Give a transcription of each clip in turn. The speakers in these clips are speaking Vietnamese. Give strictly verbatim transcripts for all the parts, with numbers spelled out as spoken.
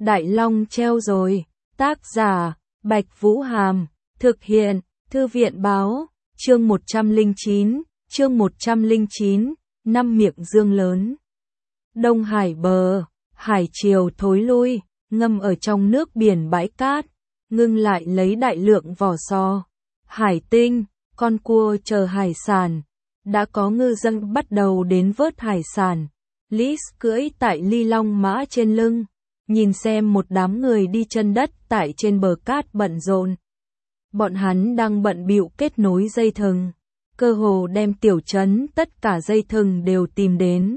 Đại Long treo rồi. Tác giả, Bạch Vũ Hàm. Thực hiện, Thư viện báo. Chương một trăm lẻ chín, chương một trăm lẻ chín, năm miệng dương lớn. Đông Hải bờ, hải triều thối lui, ngâm ở trong nước biển bãi cát, ngưng lại lấy đại lượng vỏ sò, hải tinh, con cua chờ hải sản. Đã có ngư dân bắt đầu đến vớt hải sản. Lis cưỡi tại ly long mã trên lưng, nhìn xem một đám người đi chân đất tại trên bờ cát bận rộn. Bọn hắn đang bận bịu kết nối dây thừng, cơ hồ đem tiểu trấn tất cả dây thừng đều tìm đến.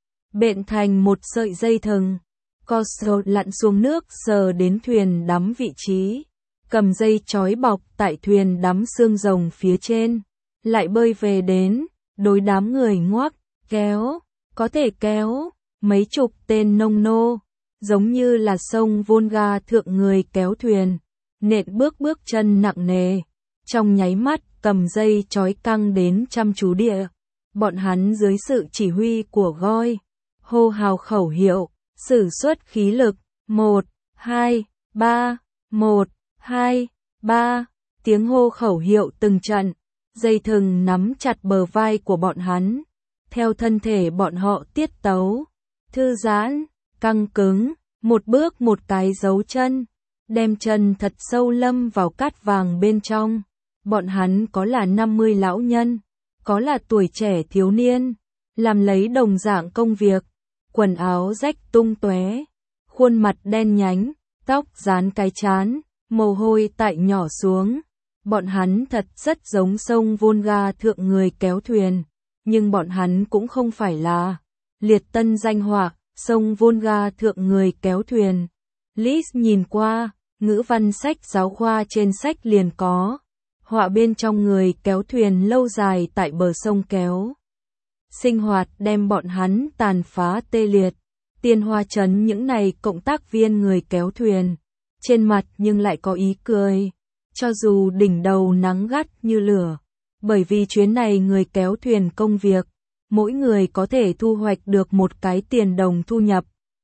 Bện thành một sợi dây thừng, Cosmo lặn xuống nước sờ đến thuyền đắm vị trí, cầm dây trói bọc tại thuyền đắm xương rồng phía trên, lại bơi về đến, đối đám người ngoắc, kéo, có thể kéo, mấy chục tên nông nô, giống như là sông Volga thượng người kéo thuyền, nện bước bước chân nặng nề, trong nháy mắt cầm dây trói căng đến chăm chú địa. Bọn hắn dưới sự chỉ huy của Goi, hô hào khẩu hiệu, sử xuất khí lực, một, hai, ba, một, hai, ba, tiếng hô khẩu hiệu từng trận, dây thừng nắm chặt bờ vai của bọn hắn, theo thân thể bọn họ tiết tấu, thư giãn, căng cứng, một bước một cái dấu chân, đem chân thật sâu lâm vào cát vàng bên trong. Bọn hắn có là năm mươi lão nhân, có là tuổi trẻ thiếu niên, làm lấy đồng dạng công việc, quần áo rách tung tóe, khuôn mặt đen nhánh, tóc dán cái chán, mồ hôi tại nhỏ xuống. Bọn hắn thật rất giống sông Volga thượng người kéo thuyền, nhưng bọn hắn cũng không phải là liệt tân danh họa, sông Volga thượng người kéo thuyền. Lis nhìn qua, ngữ văn sách giáo khoa trên sách liền có, họa bên trong người kéo thuyền lâu dài tại bờ sông kéo. Sinh hoạt đem bọn hắn tàn phá tê liệt, Tiên Hoa trấn những này cộng tác viên người kéo thuyền, trên mặt nhưng lại có ý cười, cho dù đỉnh đầu nắng gắt như lửa, bởi vì chuyến này người kéo thuyền công việc, mỗi người có thể thu hoạch được một cái tiền đồng thu nhập.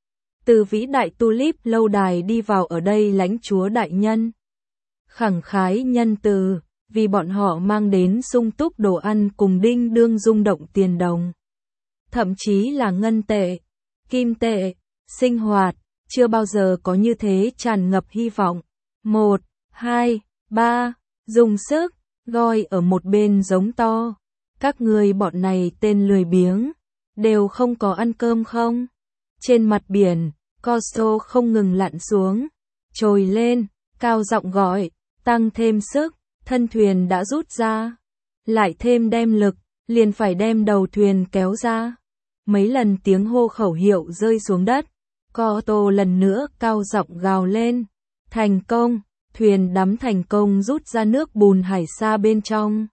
Từ vĩ đại tulip lâu đài đi vào ở đây lãnh chúa đại nhân, khẳng khái nhân từ, vì bọn họ mang đến sung túc đồ ăn cùng đinh đương rung động tiền đồng. Thậm chí là ngân tệ, kim tệ, sinh hoạt, chưa bao giờ có như thế tràn ngập hy vọng. Một, hai, ba, dùng sức, Goi ở một bên giống to. Các người bọn này tên lười biếng, đều không có ăn cơm không? Trên mặt biển, Cosmo không ngừng lặn xuống, trồi lên, cao giọng gọi, tăng thêm sức. Thân thuyền đã rút ra, lại thêm đem lực, liền phải đem đầu thuyền kéo ra. Mấy lần tiếng hô khẩu hiệu rơi xuống đất, Cosmo lần nữa cao giọng gào lên. Thành công, thuyền đắm thành công rút ra nước bùn hải xa bên trong.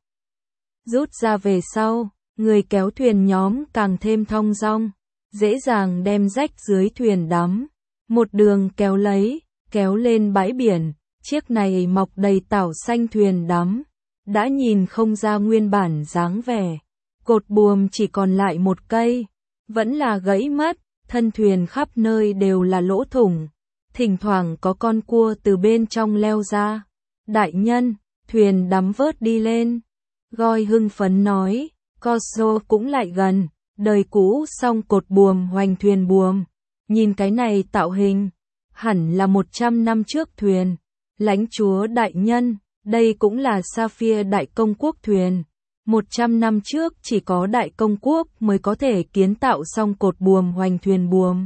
Rút ra về sau, người kéo thuyền nhóm càng thêm thong dong, dễ dàng đem rách dưới thuyền đắm, một đường kéo lấy, kéo lên bãi biển. Chiếc này mọc đầy tảo xanh thuyền đắm, đã nhìn không ra nguyên bản dáng vẻ. Cột buồm chỉ còn lại một cây, vẫn là gãy mất, thân thuyền khắp nơi đều là lỗ thủng, thỉnh thoảng có con cua từ bên trong leo ra. Đại nhân, thuyền đắm vớt đi lên. Goi hưng phấn nói, Cosmo cũng lại gần, đời cũ xong cột buồm hoành thuyền buồm. Nhìn cái này tạo hình, hẳn là một trăm năm trước thuyền. Lãnh chúa đại nhân, đây cũng là Sapphire đại công quốc thuyền. Một trăm năm trước chỉ có đại công quốc mới có thể kiến tạo xong cột buồm hoành thuyền buồm.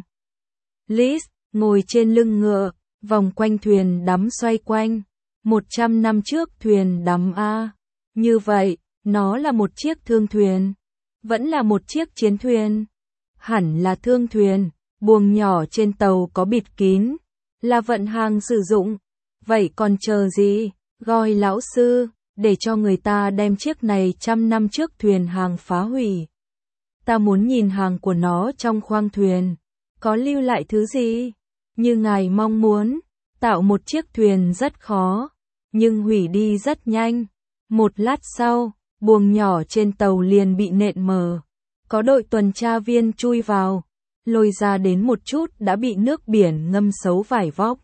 Lis ngồi trên lưng ngựa, vòng quanh thuyền đắm xoay quanh. Một trăm năm trước thuyền đắm a, như vậy, nó là một chiếc thương thuyền, vẫn là một chiếc chiến thuyền. Hẳn là thương thuyền, buồng nhỏ trên tàu có bịt kín, là vận hàng sử dụng. Vậy còn chờ gì, Goi lão sư, để cho người ta đem chiếc này trăm năm trước thuyền hàng phá hủy. Ta muốn nhìn hàng của nó trong khoang thuyền, có lưu lại thứ gì? Như ngài mong muốn, tạo một chiếc thuyền rất khó, nhưng hủy đi rất nhanh. Một lát sau, buồng nhỏ trên tàu liền bị nện mở. Có đội tuần tra viên chui vào, lôi ra đến một chút đã bị nước biển ngâm xấu vải vóc.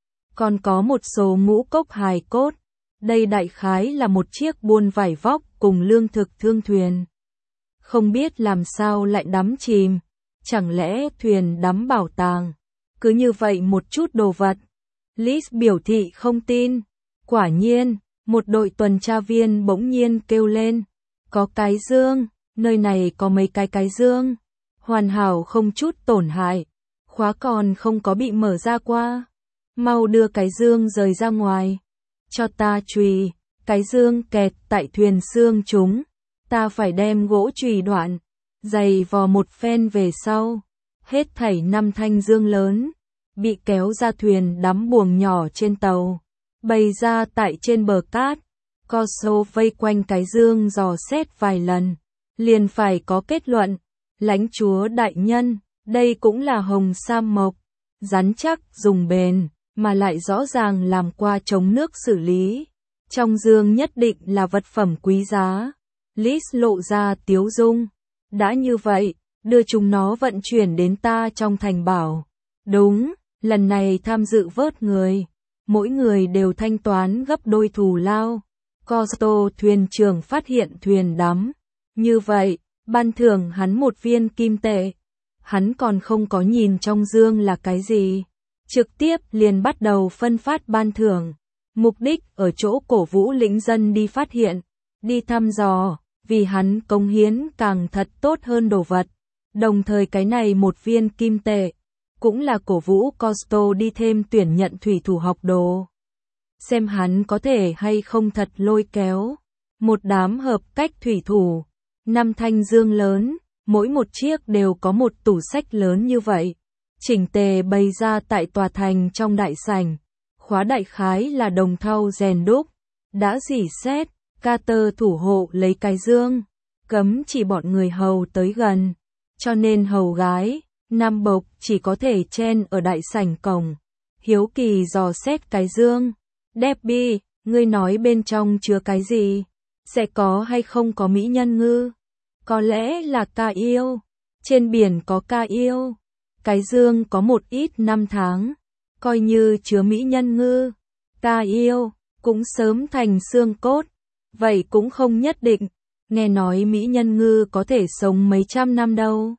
Còn có một số ngũ cốc hài cốt, đây đại khái là một chiếc buôn vải vóc cùng lương thực thương thuyền. Không biết làm sao lại đắm chìm, chẳng lẽ thuyền đắm bảo tàng, cứ như vậy một chút đồ vật. Liz biểu thị không tin, quả nhiên, một đội tuần tra viên bỗng nhiên kêu lên, có cái dương, nơi này có mấy cái cái dương, hoàn hảo không chút tổn hại, khóa còn không có bị mở ra qua, mau đưa cái dương rời ra ngoài, cho ta chùy, cái dương kẹt tại thuyền xương chúng, ta phải đem gỗ chùy đoạn, giày vò một phen về sau, hết thảy năm thanh dương lớn, bị kéo ra thuyền đắm buồng nhỏ trên tàu, bày ra tại trên bờ cát, Corso vây quanh cái dương dò xét vài lần, liền phải có kết luận, lãnh chúa đại nhân, đây cũng là hồng sam mộc, rắn chắc, dùng bền, mà lại rõ ràng làm qua chống nước xử lý, trong dương nhất định là vật phẩm quý giá. Liz lộ ra tiếu dung, đã như vậy, đưa chúng nó vận chuyển đến ta trong thành bảo. Đúng, lần này tham dự vớt người, mỗi người đều thanh toán gấp đôi thù lao. Costo thuyền trưởng phát hiện thuyền đắm, như vậy, ban thưởng hắn một viên kim tệ. Hắn còn không có nhìn trong dương là cái gì, trực tiếp liền bắt đầu phân phát ban thưởng. Mục đích ở chỗ cổ vũ lĩnh dân đi phát hiện, đi thăm dò, vì hắn cống hiến càng thật tốt hơn đồ vật. Đồng thời cái này một viên kim tệ, cũng là cổ vũ Costo đi thêm tuyển nhận thủy thủ học đồ. Xem hắn có thể hay không thật lôi kéo. Một đám hợp cách thủy thủ, năm thanh dương lớn, mỗi một chiếc đều có một tủ sách lớn như vậy. Chỉnh tề bày ra tại tòa thành trong đại sảnh. Khóa đại khái là đồng thau rèn đúc. Đã rỉ sét, Carter thủ hộ lấy cái dương, cấm chỉ bọn người hầu tới gần. Cho nên hầu gái, nam bộc chỉ có thể chen ở đại sảnh cổng. Hiếu kỳ dò xét cái dương. Debbie, ngươi nói bên trong chứa cái gì? Sẽ có hay không có mỹ nhân ngư? Có lẽ là ca yêu. Trên biển có ca yêu. Cái dương có một ít năm tháng. Coi như chứa mỹ nhân ngư. Ca yêu, cũng sớm thành xương cốt. Vậy cũng không nhất định. Nghe nói mỹ nhân ngư có thể sống mấy trăm năm đâu.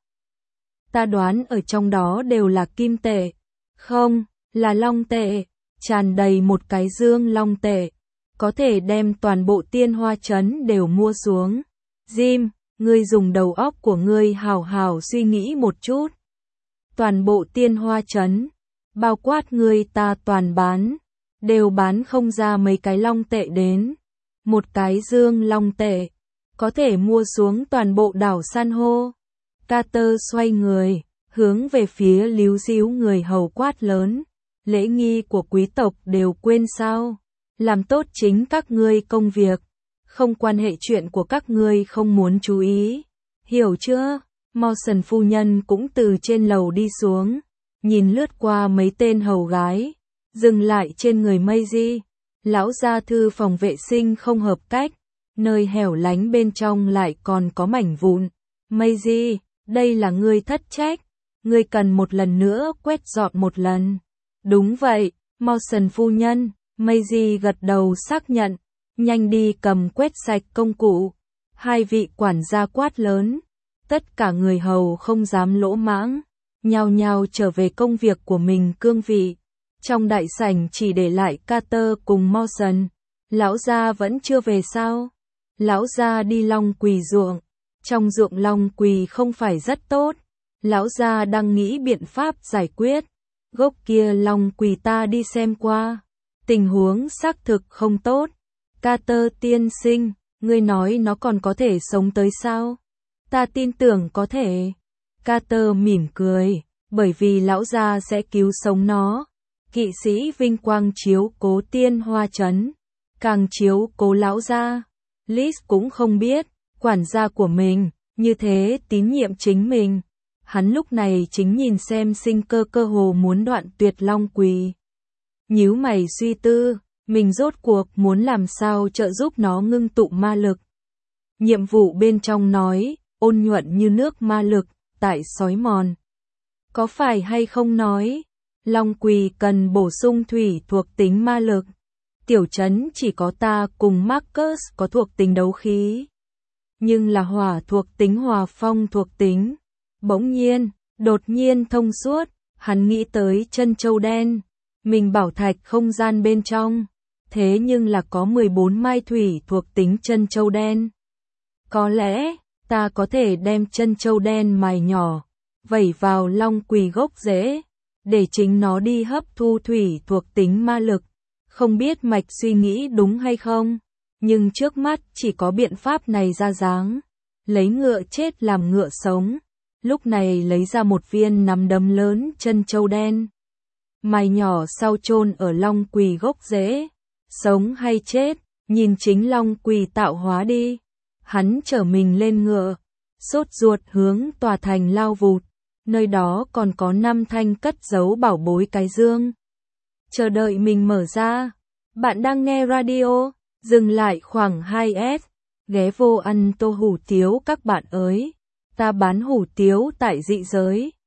Ta đoán ở trong đó đều là kim tệ. Không, là long tệ. Tràn đầy một cái dương long tệ. Có thể đem toàn bộ tiên hoa trấn đều mua xuống. Jim, ngươi dùng đầu óc của ngươi hào hào suy nghĩ một chút. Toàn bộ tiên hoa trấn, bao quát ngươi ta toàn bán, đều bán không ra mấy cái long tệ đến. Một cái dương long tệ, có thể mua xuống toàn bộ đảo san hô. Carter xoay người, hướng về phía líu díu người hầu quát lớn. Lễ nghi của quý tộc đều quên sao? Làm tốt chính các ngươi công việc, không quan hệ chuyện của các ngươi không muốn chú ý. Hiểu chưa? Mawson phu nhân cũng từ trên lầu đi xuống, nhìn lướt qua mấy tên hầu gái, dừng lại trên người Maisie. Lão gia thư phòng vệ sinh không hợp cách, nơi hẻo lánh bên trong lại còn có mảnh vụn. Maisie, đây là ngươi thất trách, ngươi cần một lần nữa quét dọn một lần. Đúng vậy, Mawson phu nhân. Maisie gật đầu xác nhận, nhanh đi cầm quét sạch công cụ. Hai vị quản gia quát lớn, tất cả người hầu không dám lỗ mãng, nhao nhao trở về công việc của mình cương vị. Trong đại sảnh chỉ để lại Carter cùng Mawson. Lão gia vẫn chưa về sao? Lão gia đi long quỳ ruộng, trong ruộng long quỳ không phải rất tốt. Lão gia đang nghĩ biện pháp giải quyết. Gốc kia long quỳ ta đi xem qua, tình huống xác thực không tốt. Carter tiên sinh, ngươi nói nó còn có thể sống tới sao? Ta tin tưởng có thể. Carter mỉm cười, bởi vì lão gia sẽ cứu sống nó. Kỵ sĩ vinh quang chiếu cố tiên hoa trấn, càng chiếu cố lão gia. Liz cũng không biết, quản gia của mình, như thế tín nhiệm chính mình. Hắn lúc này chính nhìn xem sinh cơ cơ hồ muốn đoạn tuyệt long quỳ. Nhíu mày suy tư, mình rốt cuộc muốn làm sao trợ giúp nó ngưng tụ ma lực. Nhiệm vụ bên trong nói, ôn nhuận như nước ma lực, tại sói mòn. Có phải hay không nói, Long Quỳ cần bổ sung thủy thuộc tính ma lực. Tiểu trấn chỉ có ta cùng Marcus có thuộc tính đấu khí. Nhưng là hỏa thuộc tính hòa phong thuộc tính. Bỗng nhiên, đột nhiên thông suốt, hắn nghĩ tới chân châu đen. Mình bảo thạch không gian bên trong. Thế nhưng là có mười bốn mai thủy thuộc tính chân châu đen. Có lẽ, ta có thể đem chân châu đen mài nhỏ, vẩy vào Long Quỳ gốc rễ, để chính nó đi hấp thu thủy thuộc tính ma lực. Không biết mạch suy nghĩ đúng hay không, nhưng trước mắt chỉ có biện pháp này ra dáng. Lấy ngựa chết làm ngựa sống, lúc này lấy ra một viên nắm đấm lớn chân châu đen. Mài nhỏ sau chôn ở Long Quỳ gốc rễ, sống hay chết, nhìn chính Long Quỳ tạo hóa đi. Hắn trở mình lên ngựa, sốt ruột hướng tòa thành lao vụt, nơi đó còn có năm thanh cất giấu bảo bối cái dương. Chờ đợi mình mở ra. Bạn đang nghe radio, dừng lại khoảng hai S, ghé vô ăn tô hủ tiếu các bạn ơi. Ta bán hủ tiếu tại dị giới.